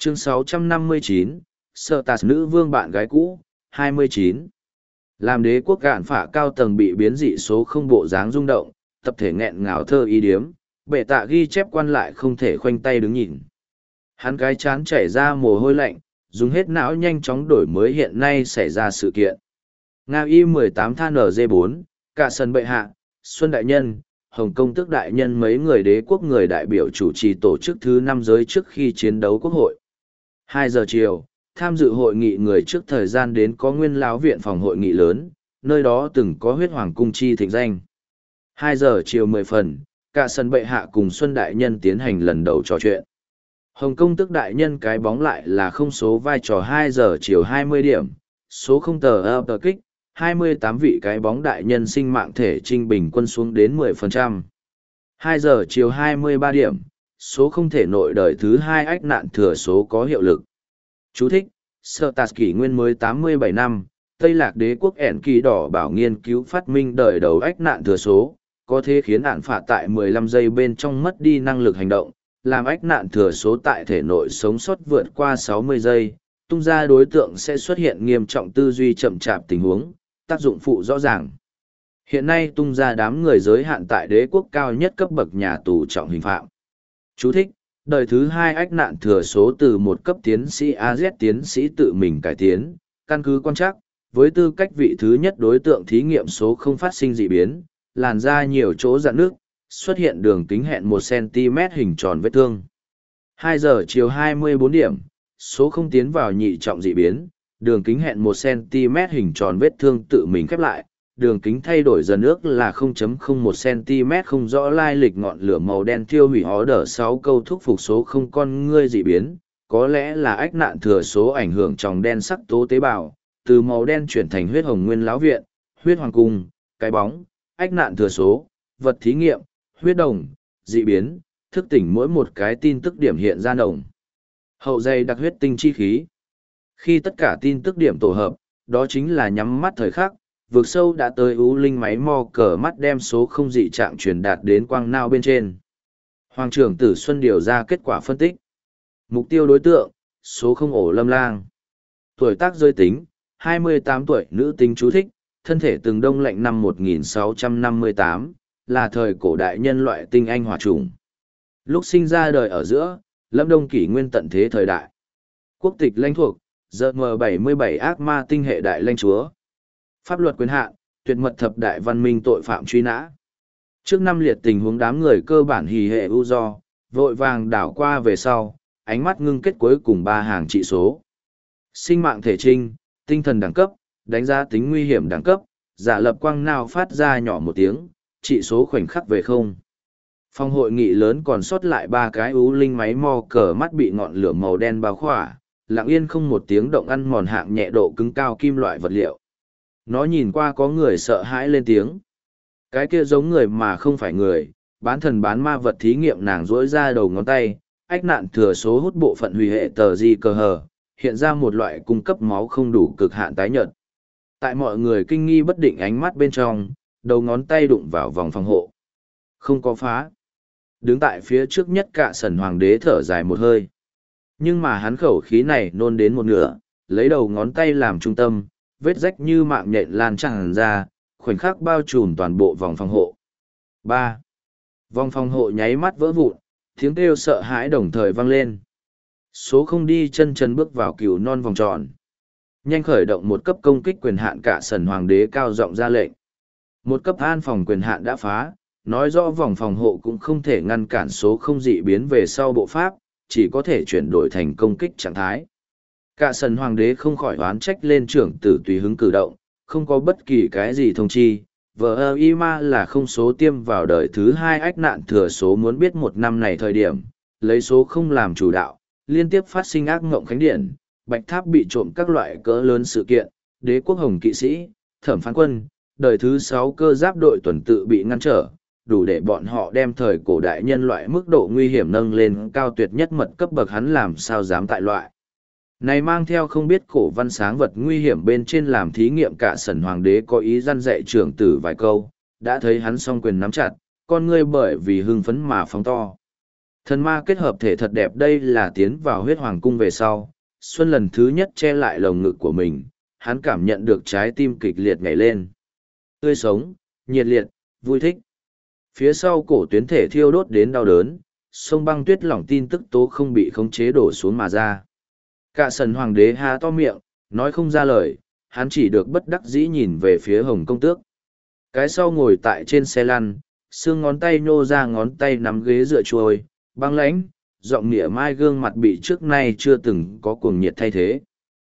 Chương 659, Sở Tạt nữ vương bạn gái cũ, 29. Làm đế quốc gạn phả cao tầng bị biến dị số không bộ dáng rung động, tập thể nghẹn ngào thơ ý điếm, bệ tạ ghi chép quan lại không thể khoanh tay đứng nhìn. Hắn cái chán chảy ra mồ hôi lạnh, dùng hết não nhanh chóng đổi mới hiện nay xảy ra sự kiện. Nga Y-18 than NG4, cả sân bệ hạ, Xuân Đại Nhân, Hồng Công Tước Đại Nhân mấy người đế quốc người đại biểu chủ trì tổ chức thứ 5 giới trước khi chiến đấu quốc hội. 2 giờ chiều, tham dự hội nghị người trước thời gian đến có nguyên lão viện phòng hội nghị lớn, nơi đó từng có huyết hoàng cung chi thịnh danh. 2 giờ chiều 10 phần, cả sân bệ hạ cùng Xuân Đại Nhân tiến hành lần đầu trò chuyện. Hồng Công Tước Đại Nhân cái bóng lại là không số vai trò 2 giờ chiều 20 điểm, số không tờ tờ kích, 28 vị cái bóng đại nhân sinh mạng thể trinh bình quân xuống đến 10%. 2 giờ chiều 23 điểm, số không thể nội đời thứ 2 ách nạn thừa số có hiệu lực. Chú thích, Sở Tạt kỷ nguyên mới 87 năm, Tây Lạc đế quốc ẻn kỳ đỏ bảo nghiên cứu phát minh đời đầu ách nạn thừa số, có thể khiến ạn phạ tại 15 giây bên trong mất đi năng lực hành động, làm ách nạn thừa số tại thể nội sống sót vượt qua 60 giây, tung ra đối tượng sẽ xuất hiện nghiêm trọng tư duy chậm chạp tình huống, tác dụng phụ rõ ràng. Hiện nay tung ra đám người giới hạn tại đế quốc cao nhất cấp bậc nhà tù trọng hình phạm. Chú thích, đời thứ 2 ách nạn thừa số từ một cấp tiến sĩ AZ tiến sĩ tự mình cải tiến, căn cứ quan trắc, với tư cách vị thứ nhất đối tượng thí nghiệm số không phát sinh dị biến, làn da nhiều chỗ rạn nước, xuất hiện đường kính hẹn 1 cm hình tròn vết thương. 2 giờ chiều 24 điểm, số không tiến vào nhị trọng dị biến, đường kính hẹn 1 cm hình tròn vết thương tự mình khép lại, đường kính thay đổi dần ước là 0.01 cm không rõ lai lịch ngọn lửa màu đen thiêu hủy hó đỡ 6 câu thúc phục số không con ngươi dị biến, có lẽ là ách nạn thừa số ảnh hưởng tròng đen sắc tố tế bào, từ màu đen chuyển thành huyết hồng nguyên lão viện, huyết hoàng cung, cái bóng, ách nạn thừa số, vật thí nghiệm, huyết đồng, dị biến, thức tỉnh mỗi một cái tin tức điểm hiện ra nồng. Hậu dày đặc huyết tinh chi khí. Khi tất cả tin tức điểm tổ hợp, đó chính là nhắm mắt thời khắc, vực sâu đã tới ưu linh máy mò cờ mắt đem số không dị trạng truyền đạt đến quang nao bên trên. Hoàng trưởng Tử Xuân điều ra kết quả phân tích. Mục tiêu đối tượng, số không ổ lâm lang. Tuổi tác giới tính, 28 tuổi nữ tính chú thích, thân thể từng đông lạnh năm 1658, là thời cổ đại nhân loại tinh anh hỏa chủng. Lúc sinh ra đời ở giữa, Lâm Đông kỷ nguyên tận thế thời đại. Quốc tịch lãnh thuộc, GM77 ác ma tinh hệ đại lãnh chúa. Pháp luật quyền hạn, tuyệt mật thập đại văn minh tội phạm truy nã. Trước năm liệt tình huống đám người cơ bản hì hệ ưu do, vội vàng đảo qua về sau, ánh mắt ngưng kết cuối cùng 3 hàng trị số. Sinh mạng thể trinh, tinh thần đẳng cấp, đánh giá tính nguy hiểm đẳng cấp, giả lập quang nào phát ra nhỏ một tiếng, trị số khoảnh khắc về không. Phòng hội nghị lớn còn sót lại 3 cái ưu linh máy mò cờ mắt bị ngọn lửa màu đen bao khỏa, lặng yên không một tiếng động ăn mòn hạng nhẹ độ cứng cao kim loại vật liệu. Nó nhìn qua có người sợ hãi lên tiếng. Cái kia giống người mà không phải người, bán thần bán ma vật thí nghiệm nàng rỗi ra đầu ngón tay, ách nạn thừa số hút bộ phận hủy hệ tờ di cờ hờ, hiện ra một loại cung cấp máu không đủ cực hạn tái nhợt. Tại mọi người kinh nghi bất định ánh mắt bên trong, đầu ngón tay đụng vào vòng phòng hộ. Không có phá. Đứng tại phía trước nhất cả sần hoàng đế thở dài một hơi. Nhưng mà hắn khẩu khí này nôn đến một nửa, lấy đầu ngón tay làm trung tâm, vết rách như mạng nhện lan tràn ra, khoảnh khắc bao trùm toàn bộ vòng phòng hộ. 3. Vòng phòng hộ nháy mắt vỡ vụn, tiếng kêu sợ hãi đồng thời vang lên. Số không đi chân chân bước vào cừu non vòng tròn. Nhanh khởi động một cấp công kích quyền hạn cả sần hoàng đế cao giọng ra lệnh. Một cấp an phòng quyền hạn đã phá, nói rõ vòng phòng hộ cũng không thể ngăn cản số không dị biến về sau bộ pháp, chỉ có thể chuyển đổi thành công kích trạng thái. Cả sần hoàng đế không khỏi oán trách lên trưởng tử tùy hứng cử động, không có bất kỳ cái gì thông chi. Vợ Ima là không số tiêm vào đời thứ 2 ách nạn thừa số muốn biết một năm này thời điểm, lấy số không làm chủ đạo, liên tiếp phát sinh ác ngộng khánh điển, bạch tháp bị trộm các loại cỡ lớn sự kiện, đế quốc hồng kỵ sĩ, thẩm phán quân, đời thứ 6 cơ giáp đội tuần tự bị ngăn trở, đủ để bọn họ đem thời cổ đại nhân loại mức độ nguy hiểm nâng lên cao tuyệt nhất mật cấp bậc hắn làm sao dám tại loại. Này mang theo không biết cổ văn sáng vật nguy hiểm bên trên làm thí nghiệm cả sần hoàng đế có ý răn dạy trưởng tử vài câu, đã thấy hắn song quyền nắm chặt, con ngươi bởi vì hưng phấn mà phóng to. Thần ma kết hợp thể thật đẹp, đây là tiến vào huyết hoàng cung về sau. Xuân lần thứ nhất che lại lồng ngực của mình, hắn cảm nhận được trái tim kịch liệt nhảy lên. Tươi sống, nhiệt liệt, vui thích. Phía sau cổ tuyến thể thiêu đốt đến đau đớn, sông băng tuyết lỏng tin tức tố không bị khống chế đổ xuống mà ra. Cả sần hoàng đế há to miệng, nói không ra lời, hắn chỉ được bất đắc dĩ nhìn về phía Hồng công tước. Cái sau ngồi tại trên xe lăn, xương ngón tay nhô ra, ngón tay nắm ghế dựa trôi, băng lãnh, giọng nịa mai, gương mặt bị trước nay chưa từng có cuồng nhiệt thay thế.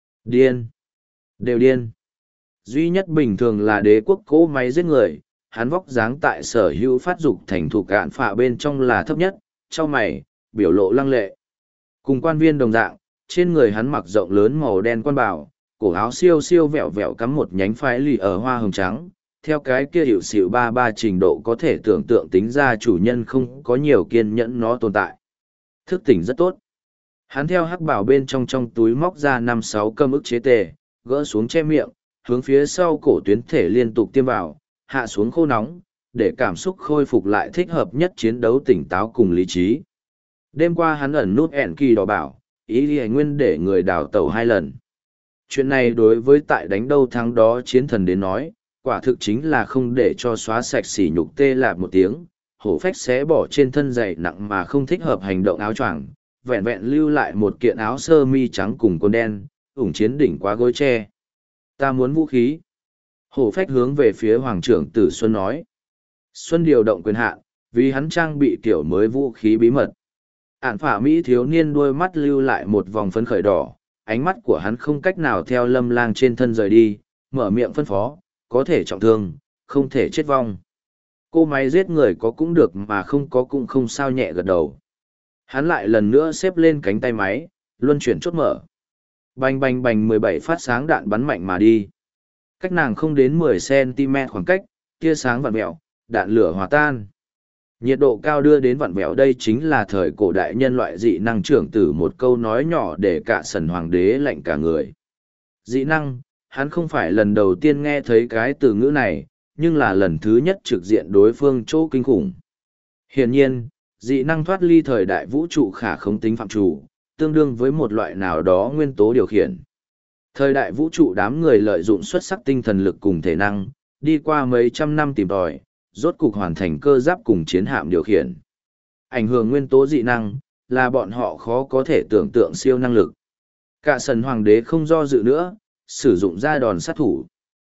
Điên. Đều điên. Duy nhất bình thường là đế quốc cỗ máy giết người, hắn vóc dáng tại sở hữu phát dục thành thục cạn phạ bên trong là thấp nhất, trong mày, biểu lộ lăng lệ. Cùng quan viên đồng dạng, trên người hắn mặc rộng lớn màu đen quan bào, cổ áo siêu siêu vẹo vẹo cắm một nhánh phái lì ở hoa hồng trắng, theo cái kia hiệu xịu ba trình độ có thể tưởng tượng tính ra chủ nhân không có nhiều kiên nhẫn nó tồn tại. Thức tỉnh rất tốt. Hắn theo hắc bảo bên trong túi móc ra 5-6 cơm ức chế tề, gỡ xuống che miệng, hướng phía sau cổ tuyến thể liên tục tiêm vào, hạ xuống khô nóng, để cảm xúc khôi phục lại thích hợp nhất chiến đấu tỉnh táo cùng lý trí. Đêm qua hắn ẩn nút ẻn kỳ đỏ bảo, ý ghi nguyên để người đào tẩu 2 lần. Chuyện này đối với tại đánh đâu thắng đó chiến thần đến nói, quả thực chính là không để cho xóa sạch sỉ nhục tê lạp một tiếng, hổ phách xé bỏ trên thân dày nặng mà không thích hợp hành động áo choàng, vẹn vẹn lưu lại một kiện áo sơ mi trắng cùng quần đen, ủng chiến đỉnh quá gối tre. Ta muốn vũ khí. Hổ phách hướng về phía Hoàng trưởng Tử Xuân nói. Xuân điều động quyền hạn, vì hắn trang bị kiểu mới vũ khí bí mật. Ản phả Mỹ thiếu niên đuôi mắt lưu lại một vòng phấn khởi đỏ, ánh mắt của hắn không cách nào theo Lâm Lang trên thân rời đi, mở miệng phân phó, có thể trọng thương, không thể chết vong. Cô máy giết người có cũng được mà không có cũng không sao, nhẹ gật đầu. Hắn lại lần nữa xếp lên cánh tay máy, luân chuyển chốt mở. Bành bành bành 17 phát sáng đạn bắn mạnh mà đi. Cách nàng không đến 10 cm khoảng cách, tia sáng vặn vẹo, đạn lửa hòa tan. Nhiệt độ cao đưa đến vặn vẹo, đây chính là thời cổ đại nhân loại dị năng trưởng tử, một câu nói nhỏ để cả sần hoàng đế lạnh cả người. Dị năng, hắn không phải lần đầu tiên nghe thấy cái từ ngữ này, nhưng là lần thứ nhất trực diện đối phương chỗ kinh khủng. Hiển nhiên, dị năng thoát ly thời đại vũ trụ khả không tính phạm chủ, tương đương với một loại nào đó nguyên tố điều khiển. Thời đại vũ trụ đám người lợi dụng xuất sắc tinh thần lực cùng thể năng, đi qua mấy trăm năm tìm tòi, rốt cục hoàn thành cơ giáp cùng chiến hạm điều khiển. Ảnh hưởng nguyên tố dị năng, là bọn họ khó có thể tưởng tượng siêu năng lực. Cả sần hoàng đế không do dự nữa, sử dụng ra đòn sát thủ.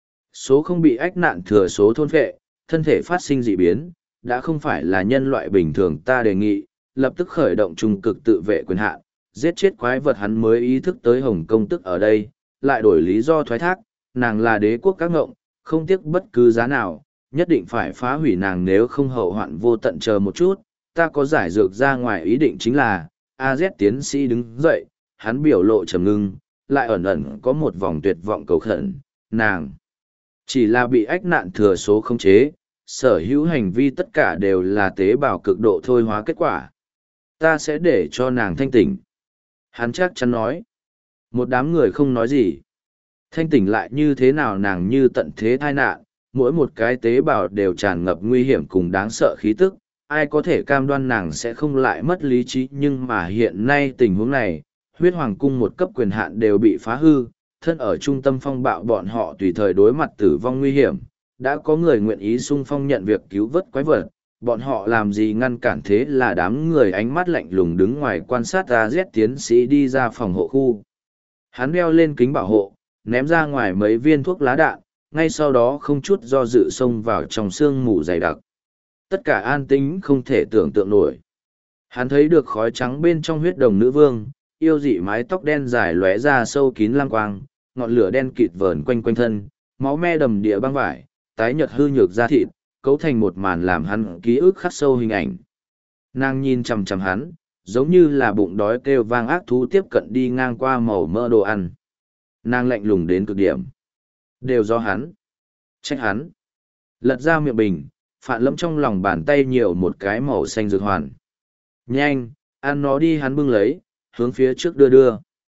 Số không bị ách nạn thừa số thôn phệ, thân thể phát sinh dị biến, đã không phải là nhân loại bình thường. Ta đề nghị, lập tức khởi động trung cực tự vệ quyền hạn, giết chết quái vật. Hắn mới ý thức tới Hồng công tức ở đây, lại đổi lý do thoái thác, nàng là đế quốc các ngộng, không tiếc bất cứ giá nào, nhất định phải phá hủy nàng, nếu không hậu hoạn vô tận. Chờ một chút, ta có giải dược ra ngoài. Ý định chính là, AZ tiến sĩ đứng dậy, hắn biểu lộ trầm ngưng, lại ẩn ẩn có một vòng tuyệt vọng cầu khẩn. Nàng chỉ là bị ách nạn thừa số khống chế, sở hữu hành vi tất cả đều là tế bào cực độ thôi hóa kết quả. Ta sẽ để cho nàng thanh tỉnh. Hắn chắc chắn nói. Một đám người không nói gì. Thanh tỉnh lại như thế nào, nàng như tận thế tai nạn, mỗi một cái tế bào đều tràn ngập nguy hiểm cùng đáng sợ khí tức. Ai có thể cam đoan nàng sẽ không lại mất lý trí? Nhưng mà hiện nay tình huống này, huyết hoàng cung một cấp quyền hạn đều bị phá hư, thân ở trung tâm phong bạo, bọn họ tùy thời đối mặt tử vong nguy hiểm. Đã có người nguyện ý xung phong nhận việc cứu vớt quái vật, bọn họ làm gì ngăn cản? Thế là đám người ánh mắt lạnh lùng đứng ngoài quan sát. AZ tiến sĩ đi ra phòng hộ khu. Hắn đeo lên kính bảo hộ, ném ra ngoài mấy viên thuốc lá đạn, ngay sau đó không chút do dự xông vào trong sương mù dày đặc. Tất cả an tĩnh không thể tưởng tượng nổi. Hắn thấy được khói trắng bên trong huyết đồng nữ vương, yêu dị mái tóc đen dài lóe ra sâu kín lang quang, ngọn lửa đen kịt vờn quanh quanh thân, máu me đầm địa băng vải, tái nhợt hư nhược da thịt, cấu thành một màn làm hắn ký ức khắc sâu hình ảnh. Nàng nhìn chằm chằm hắn, giống như là bụng đói kêu vang ác thú tiếp cận đi ngang qua màu mỡ đồ ăn. Nàng lạnh lùng đến cực điểm. Đều do hắn. Trách hắn. Lật ra miệng bình, Phạn Lâm trong lòng bàn tay nhiều một cái màu xanh dược hoàn. Nhanh, ăn nó đi, hắn bưng lấy, hướng phía trước đưa đưa.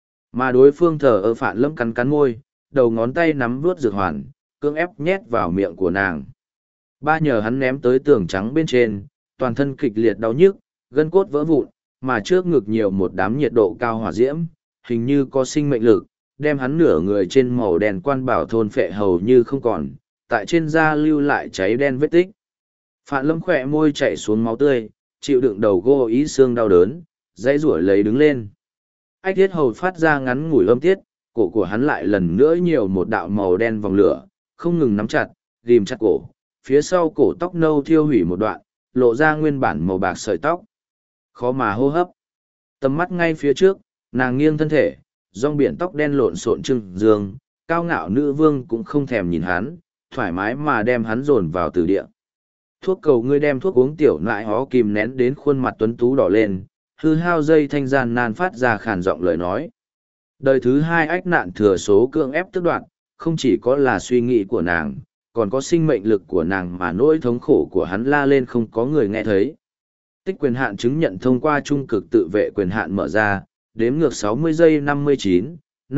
Mà đối phương thờ ở, Phạn Lâm cắn cắn môi, đầu ngón tay nắm vuốt dược hoàn, cưỡng ép nhét vào miệng của nàng. Ba nhờ hắn ném tới tường trắng bên trên, toàn thân kịch liệt đau nhức, gân cốt vỡ vụn, mà trước ngực nhiều một đám nhiệt độ cao hỏa diễm, hình như có sinh mệnh lực, đem hắn nửa người trên màu đen quan bảo thôn phệ hầu như không còn, tại trên da lưu lại cháy đen vết tích. Phạn Lâm khỏe môi chảy xuống máu tươi, chịu đựng đầu gô ý xương đau đớn, dãy rủi lấy đứng lên. Ách thiết hầu phát ra ngắn ngủi âm tiết, cổ của hắn lại lần nữa nhiều một đạo màu đen vòng lửa, không ngừng nắm chặt, ghim chặt cổ, phía sau cổ tóc nâu thiêu hủy một đoạn, lộ ra nguyên bản màu bạc sợi tóc. Khó mà hô hấp. Tầm mắt ngay phía trước, nàng nghiêng thân thể, rong biển tóc đen lộn xộn trưng dương, cao ngạo nữ vương cũng không thèm nhìn hắn, thoải mái mà đem hắn dồn vào từ địa. Thuốc cầu ngươi đem thuốc uống tiểu nại hó kìm nén đến khuôn mặt tuấn tú đỏ lên, hư hao dây thanh gian nan phát ra khàn giọng lời nói. Đời thứ hai ách nạn thừa số cưỡng ép tức đoạn, không chỉ có là suy nghĩ của nàng, còn có sinh mệnh lực của nàng mà nỗi thống khổ của hắn la lên không có người nghe thấy. Tích quyền hạn chứng nhận thông qua trung cực tự vệ quyền hạn mở ra, đếm ngược 60 giây 59,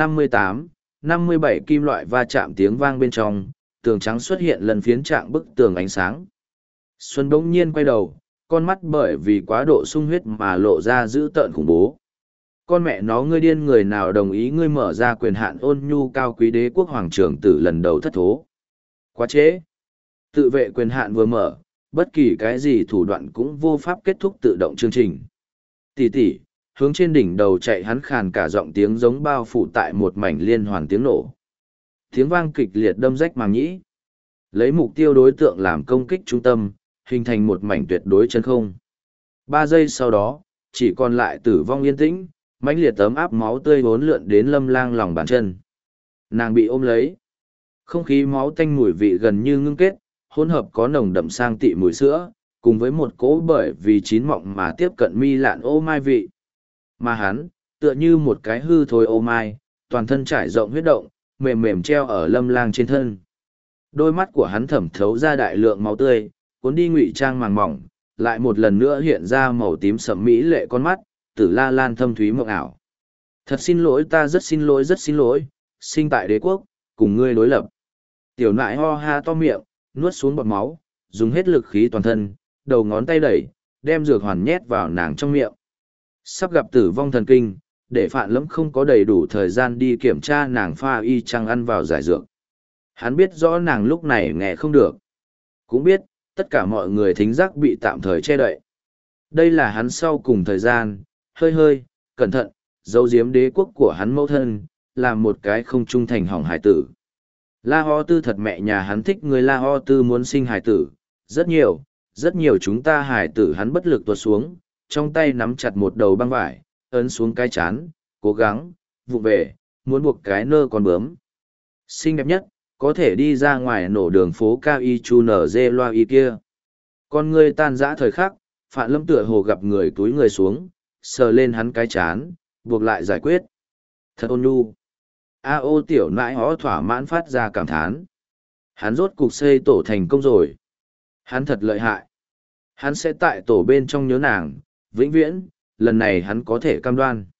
58, 57 kim loại va chạm tiếng vang bên trong, tường trắng xuất hiện lần phiến trạng bức tường ánh sáng. Xuân bỗng nhiên quay đầu, con mắt bởi vì quá độ sung huyết mà lộ ra dữ tợn khủng bố. Con mẹ nó ngươi điên, người nào đồng ý ngươi mở ra quyền hạn ôn nhu cao quý đế quốc hoàng trưởng tử lần đầu thất thố. Quá trễ. Tự vệ quyền hạn vừa mở, bất kỳ cái gì thủ đoạn cũng vô pháp kết thúc tự động chương trình. Tỷ tỷ, hướng trên đỉnh đầu chạy hắn khàn cả giọng tiếng giống bao phủ tại một mảnh liên hoàn tiếng nổ. Tiếng vang kịch liệt đâm rách màng nhĩ. Lấy mục tiêu đối tượng làm công kích trung tâm, hình thành một mảnh tuyệt đối chân không. 3 giây sau đó, chỉ còn lại tử vong yên tĩnh, mãnh liệt tấm áp máu tươi bốn lượn đến Lâm Lang lòng bàn chân. Nàng bị ôm lấy. Không khí máu tanh mùi vị gần như ngưng kết, hỗn hợp có nồng đậm sang tị mùi sữa, cùng với một cỗ bởi vì chín mọng mà tiếp cận mi lạn ô mai vị. Mà hắn, tựa như một cái hư thối ô mai, toàn thân trải rộng huyết động, mềm mềm treo ở Lâm Lang trên thân. Đôi mắt của hắn thẩm thấu ra đại lượng máu tươi, cuốn đi ngụy trang màng mỏng, lại một lần nữa hiện ra màu tím sẫm mỹ lệ con mắt, tử la lan thâm thúy mộng ảo. Thật xin lỗi, ta rất xin lỗi, sinh tại đế quốc, cùng ngươi đối lập. Tiểu nại ho ha to miệng, nuốt xuống bọt máu, dùng hết lực khí toàn thân, đầu ngón tay đẩy, đem dược hoàn nhét vào nàng trong miệng. Sắp gặp tử vong thần kinh, để Phạn Lâm không có đầy đủ thời gian đi kiểm tra nàng pha y chăng ăn vào giải dược. Hắn biết rõ nàng lúc này nghe không được. Cũng biết, tất cả mọi người thính giác bị tạm thời che đậy. Đây là hắn sau cùng thời gian, hơi, cẩn thận, giấu giếm đế quốc của hắn mẫu thân, làm một cái không trung thành hỏng hải tử. La Ho Tư thật mẹ nhà hắn thích người La Ho Tư muốn sinh hải tử, rất nhiều chúng ta hải tử hắn bất lực tuột xuống, trong tay nắm chặt một đầu băng vải, ấn xuống cái chán, cố gắng, vụ về, muốn buộc cái nơ con bướm. Xinh đẹp nhất, có thể đi ra ngoài nổ đường phố cao y chu nở dê loa y kia. Con ngươi tan rã thời khắc, Phạn Lâm tựa hồ gặp người túi người xuống, sờ lên hắn cái chán, buộc lại giải quyết. Thật ôn nhu. A ô tiểu nãi hó thỏa mãn phát ra cảm thán. Hắn rốt cục xây tổ thành công rồi. Hắn thật lợi hại. Hắn sẽ tại tổ bên trong nhớ nàng, vĩnh viễn, lần này hắn có thể cam đoan.